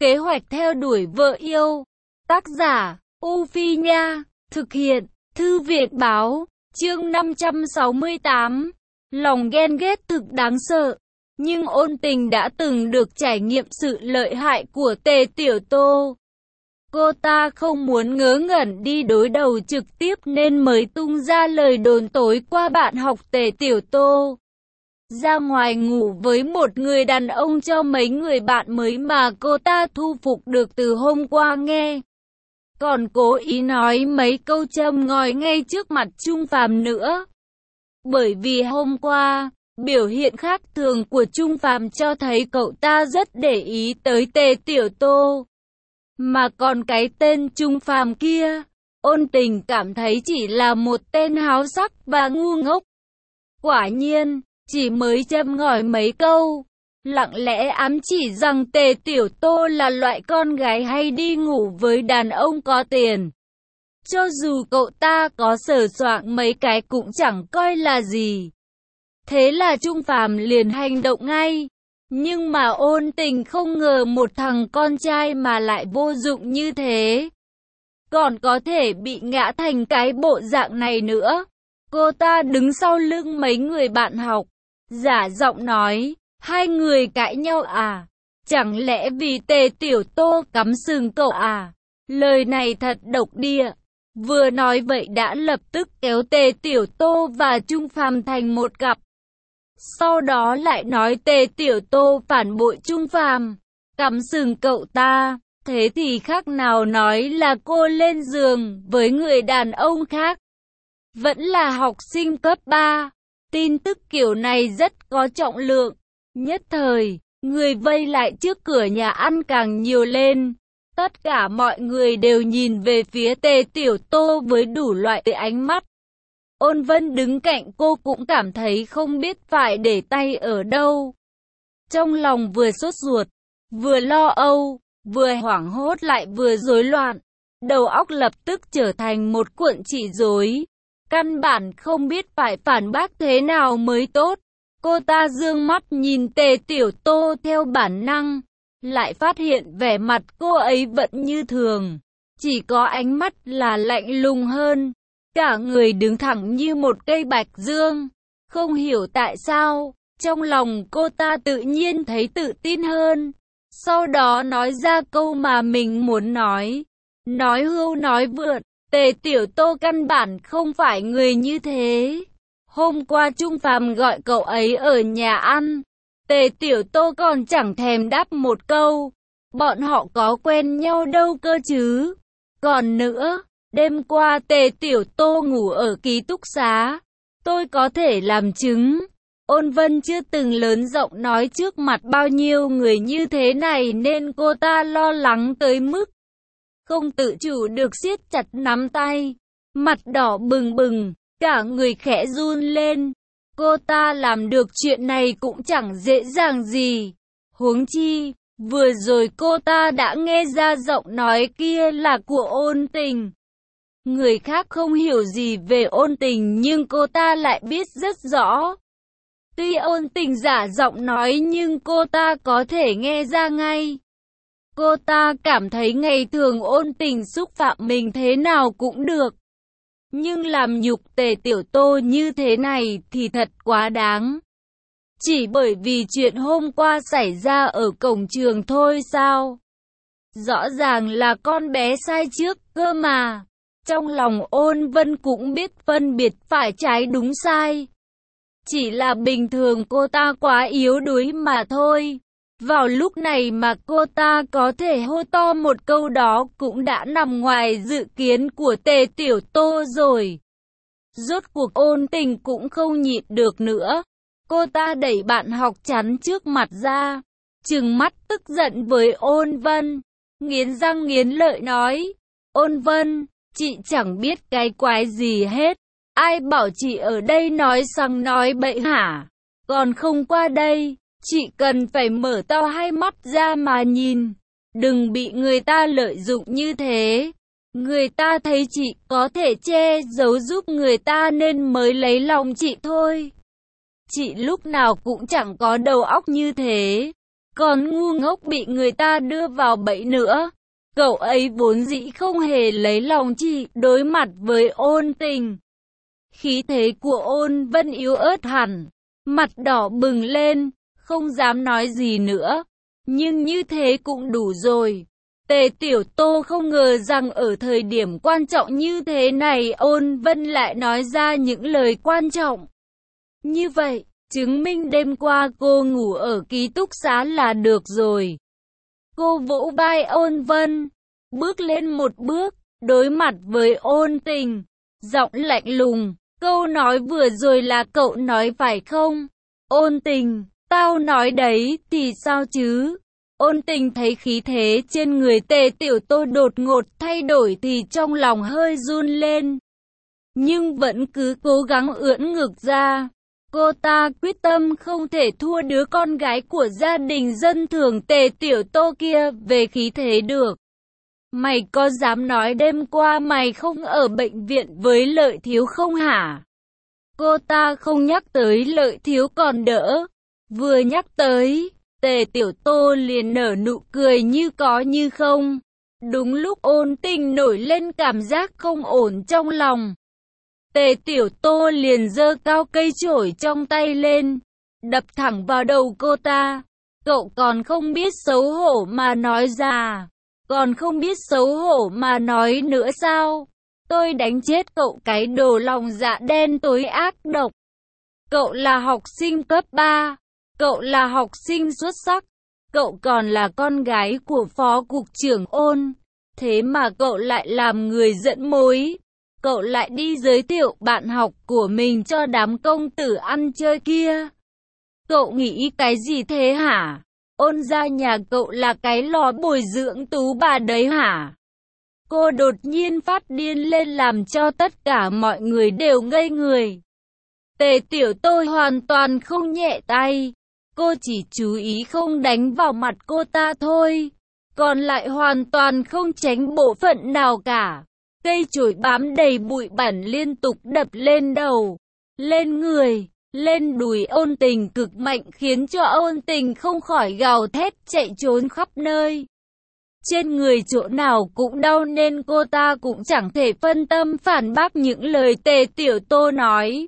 Kế hoạch theo đuổi vợ yêu. Tác giả, U Phi Nha. Thực hiện, Thư viện Báo. Chương 568. Lòng ghen ghét thực đáng sợ. Nhưng Ôn Tình đã từng được trải nghiệm sự lợi hại của Tề Tiểu Tô. Cô ta không muốn ngớ ngẩn đi đối đầu trực tiếp nên mới tung ra lời đồn tối qua bạn học Tề Tiểu Tô. Ra ngoài ngủ với một người đàn ông cho mấy người bạn mới mà cô ta thu phục được từ hôm qua nghe. Còn cố ý nói mấy câu châm ngòi ngay trước mặt Trung Phàm nữa. Bởi vì hôm qua, biểu hiện khác thường của Trung Phàm cho thấy cậu ta rất để ý tới Tề Tiểu Tô. Mà còn cái tên Trung Phàm kia, Ôn Tình cảm thấy chỉ là một tên háo sắc và ngu ngốc. Quả nhiên, chỉ mới châm ngòi mấy câu, lặng lẽ ám chỉ rằng Tề Tiểu Tô là loại con gái hay đi ngủ với đàn ông có tiền. Cho dù cậu ta có sờ soạng mấy cái cũng chẳng coi là gì. Thế là Trung Phàm liền hành động ngay. Nhưng mà Ôn Tình không ngờ một thằng con trai mà lại vô dụng như thế. Còn có thể bị ngã thành cái bộ dạng này nữa. Cô ta đứng sau lưng mấy người bạn học, giả giọng nói, hai người cãi nhau à? Chẳng lẽ vì Tề Tiểu Tô cắm sừng cậu à? Lời này thật độc địa. Vừa nói vậy đã lập tức kéo Tề Tiểu Tô và Trung Phàm thành một cặp. Sau đó lại nói Tề Tiểu Tô phản bội Trung Phàm, cắm sừng cậu ta. Thế thì khác nào nói là cô lên giường với người đàn ông khác. Vẫn là học sinh cấp 3. Tin tức kiểu này rất có trọng lượng. Nhất thời, người vây lại trước cửa nhà ăn càng nhiều lên. Tất cả mọi người đều nhìn về phía Tề Tiểu Tô với đủ loại ánh mắt. Ôn Vân đứng cạnh cô cũng cảm thấy không biết phải để tay ở đâu. Trong lòng vừa sốt ruột, vừa lo âu, vừa hoảng hốt lại vừa rối loạn. Đầu óc lập tức trở thành một cuộn chỉ rối. Căn bản không biết phải phản bác thế nào mới tốt. Cô ta dương mắt nhìn Tề Tiểu Tô theo bản năng. Lại phát hiện vẻ mặt cô ấy vẫn như thường. Chỉ có ánh mắt là lạnh lùng hơn. Cả người đứng thẳng như một cây bạch dương. Không hiểu tại sao, trong lòng cô ta tự nhiên thấy tự tin hơn. Sau đó nói ra câu mà mình muốn nói. Nói hưu nói vượt. Tề Tiểu Tô căn bản không phải người như thế. Hôm qua Trung Phàm gọi cậu ấy ở nhà ăn. Tề Tiểu Tô còn chẳng thèm đáp một câu. Bọn họ có quen nhau đâu cơ chứ. Còn nữa, đêm qua Tề Tiểu Tô ngủ ở ký túc xá. Tôi có thể làm chứng. Ôn Vân chưa từng lớn rộng nói trước mặt bao nhiêu người như thế này nên cô ta lo lắng tới mức không tự chủ được siết chặt nắm tay, mặt đỏ bừng bừng, cả người khẽ run lên. Cô ta làm được chuyện này cũng chẳng dễ dàng gì. Huống chi, vừa rồi cô ta đã nghe ra giọng nói kia là của Ôn Tình. Người khác không hiểu gì về Ôn Tình nhưng cô ta lại biết rất rõ. Tuy Ôn Tình giả giọng nói nhưng cô ta có thể nghe ra ngay. Cô ta cảm thấy ngày thường Ôn Tình xúc phạm mình thế nào cũng được. Nhưng làm nhục Tề Tiểu Tô như thế này thì thật quá đáng. Chỉ bởi vì chuyện hôm qua xảy ra ở cổng trường thôi sao? Rõ ràng là con bé sai trước cơ mà. Trong lòng Ôn Vân cũng biết phân biệt phải trái đúng sai. Chỉ là bình thường cô ta quá yếu đuối mà thôi. Vào lúc này mà cô ta có thể hô to một câu đó cũng đã nằm ngoài dự kiến của Tề Tiểu Tô rồi. Rốt cuộc Ôn Tình cũng không nhịn được nữa. Cô ta đẩy bạn học chắn trước mặt ra, trừng mắt tức giận với Ôn Vân, nghiến răng nghiến lợi nói, Ôn Vân, chị chẳng biết cái quái gì hết. Ai bảo chị ở đây nói xăng nói bậy hả? Còn không qua đây. Chị cần phải mở to hai mắt ra mà nhìn. Đừng bị người ta lợi dụng như thế. Người ta thấy chị có thể che giấu giúp người ta nên mới lấy lòng chị thôi. Chị lúc nào cũng chẳng có đầu óc như thế. còn ngu ngốc bị người ta đưa vào bẫy nữa. Cậu ấy vốn dĩ không hề lấy lòng chị. Đối mặt với Ôn Tình, khí thế của Ôn Vân yếu ớt hẳn, mặt đỏ bừng lên, không dám nói gì nữa. Nhưng như thế cũng đủ rồi. Tề Tiểu Tô không ngờ rằng ở thời điểm quan trọng như thế này Ôn Vân lại nói ra những lời quan trọng như vậy, chứng minh đêm qua cô ngủ ở ký túc xá là được rồi. Cô vỗ vai Ôn Vân, bước lên một bước, đối mặt với Ôn Tình, giọng lạnh lùng, câu nói vừa rồi là cậu nói phải không? Ôn Tình, tao nói đấy thì sao chứ? Ôn Tình thấy khí thế trên người Tề Tiểu Tô đột ngột thay đổi thì trong lòng hơi run lên. Nhưng vẫn cứ cố gắng ưỡn ngực ra. Cô ta quyết tâm không thể thua đứa con gái của gia đình dân thường Tề Tiểu Tô kia về khí thế được. Mày có dám nói đêm qua mày không ở bệnh viện với Lợi Thiếu không hả? Cô ta không nhắc tới Lợi Thiếu còn đỡ. Vừa nhắc tới, Tề Tiểu Tô liền nở nụ cười như có như không. Đúng lúc Ôn Tình nổi lên cảm giác không ổn trong lòng, Tề Tiểu Tô liền giơ cao cây chổi trong tay lên, đập thẳng vào đầu cô ta. Cậu còn không biết xấu hổ mà nói ra, còn không biết xấu hổ mà nói nữa sao? Tôi đánh chết cậu cái đồ lòng dạ đen tối ác độc. Cậu là học sinh cấp 3, cậu là học sinh xuất sắc, cậu còn là con gái của phó cục trưởng Ôn, thế mà cậu lại làm người dẫn mối. Cậu lại đi giới thiệu bạn học của mình cho đám công tử ăn chơi kia. Cậu nghĩ cái gì thế hả? Ôn gia nhà cậu là cái lò bồi dưỡng tú bà đấy hả? Cô đột nhiên phát điên lên làm cho tất cả mọi người đều ngây người. Tề Tiểu Tô hoàn toàn không nhẹ tay. Cô chỉ chú ý không đánh vào mặt cô ta thôi, còn lại hoàn toàn không tránh bộ phận nào cả. Cây chổi bám đầy bụi bẩn liên tục đập lên đầu, lên người, lên đùi Ôn Tình cực mạnh khiến cho Ôn Tình không khỏi gào thét chạy trốn khắp nơi. Trên người chỗ nào cũng đau nên cô ta cũng chẳng thể phân tâm phản bác những lời Tề Tiểu Tô nói.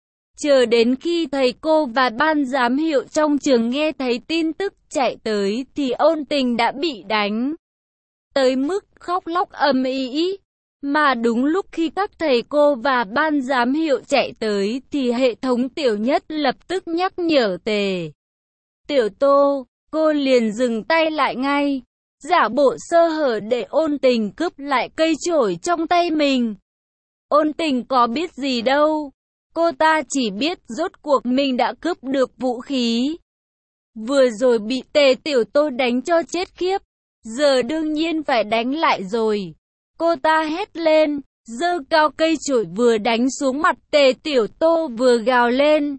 Chờ đến khi thầy cô và ban giám hiệu trong trường nghe thấy tin tức chạy tới thì Ôn Tình đã bị đánh tới mức khóc lóc ầm ĩ. Mà đúng lúc khi các thầy cô và ban giám hiệu chạy tới thì hệ thống Tiểu Nhất lập tức nhắc nhở Tề Tiểu Tô. Cô liền dừng tay lại ngay, giả bộ sơ hở để Ôn Tình cướp lại cây chổi trong tay mình. Ôn Tình có biết gì đâu, cô ta chỉ biết rốt cuộc mình đã cướp được vũ khí. Vừa rồi bị Tề Tiểu Tô đánh cho chết khiếp, giờ đương nhiên phải đánh lại rồi. Cô ta hét lên, giơ cao cây chổi vừa đánh xuống mặt Tề Tiểu Tô vừa gào lên.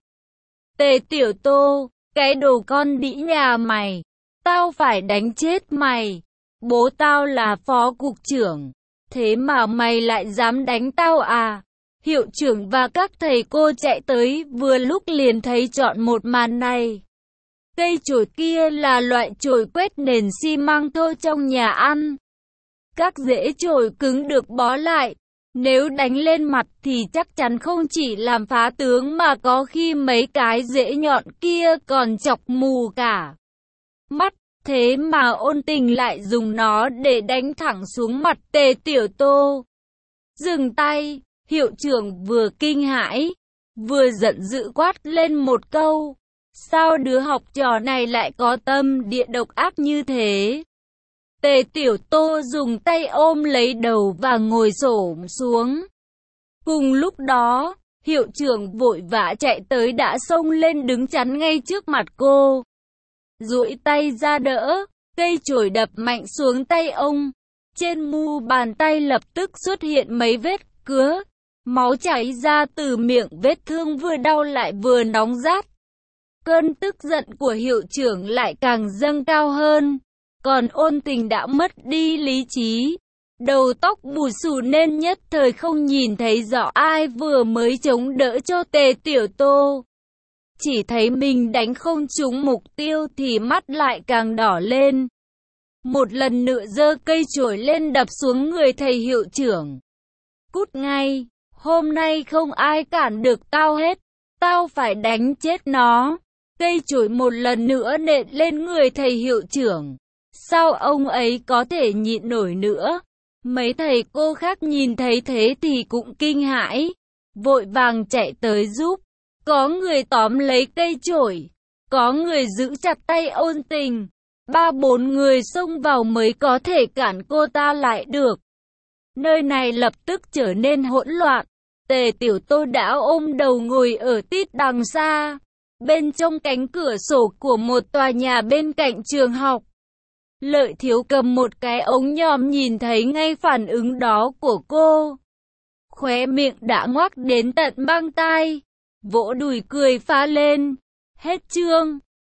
Tề Tiểu Tô, cái đồ con đĩ nhà mày, tao phải đánh chết mày. Bố tao là phó cục trưởng, thế mà mày lại dám đánh tao à? Hiệu trưởng và các thầy cô chạy tới vừa lúc liền thấy trọn một màn này. Cây chổi kia là loại chổi quét nền xi măng thô trong nhà ăn. Các rễ chổi cứng được bó lại, nếu đánh lên mặt thì chắc chắn không chỉ làm phá tướng mà có khi mấy cái rễ nhọn kia còn chọc mù cả mắt. Thế mà Ôn Tình lại dùng nó để đánh thẳng xuống mặt Tề Tiểu Tô. Dừng tay, hiệu trưởng vừa kinh hãi, vừa giận dữ quát lên một câu. Sao đứa học trò này lại có tâm địa độc ác như thế? Tề Tiểu Tô dùng tay ôm lấy đầu và ngồi xổm xuống. Cùng lúc đó, hiệu trưởng vội vã chạy tới đã xông lên đứng chắn ngay trước mặt cô. Duỗi tay ra đỡ, cây chổi đập mạnh xuống tay ông. Trên mu bàn tay lập tức xuất hiện mấy vết cứa, máu chảy ra từ miệng, vết thương vừa đau lại vừa nóng rát. Cơn tức giận của hiệu trưởng lại càng dâng cao hơn. Còn Ôn Tình đã mất đi lý trí, đầu tóc bù xù nên nhất thời không nhìn thấy rõ ai vừa mới chống đỡ cho Tề Tiểu Tô. chỉ thấy mình đánh không trúng mục tiêu thì mắt lại càng đỏ lên. Một lần nữa giơ cây chổi lên đập xuống người thầy hiệu trưởng. Cút ngay, hôm nay không ai cản được tao hết, tao phải đánh chết nó. Cây chổi một lần nữa nện lên người thầy hiệu trưởng. Sao ông ấy có thể nhịn nổi nữa? Mấy thầy cô khác nhìn thấy thế thì cũng kinh hãi, vội vàng chạy tới giúp. Có người tóm lấy cây chổi, có người giữ chặt tay Ôn Tình. 3-4 người xông vào mới có thể cản cô ta lại được. Nơi này lập tức trở nên hỗn loạn. Tề Tiểu Tô đã ôm đầu ngồi ở tít đằng xa, bên trong cánh cửa sổ của một tòa nhà bên cạnh trường học. Lợi Thiếu cầm một cái ống nhòm nhìn thấy ngay phản ứng đó của cô. Khóe miệng đã ngoác đến tận mang tai, vỗ đùi cười phá lên. Hết chương.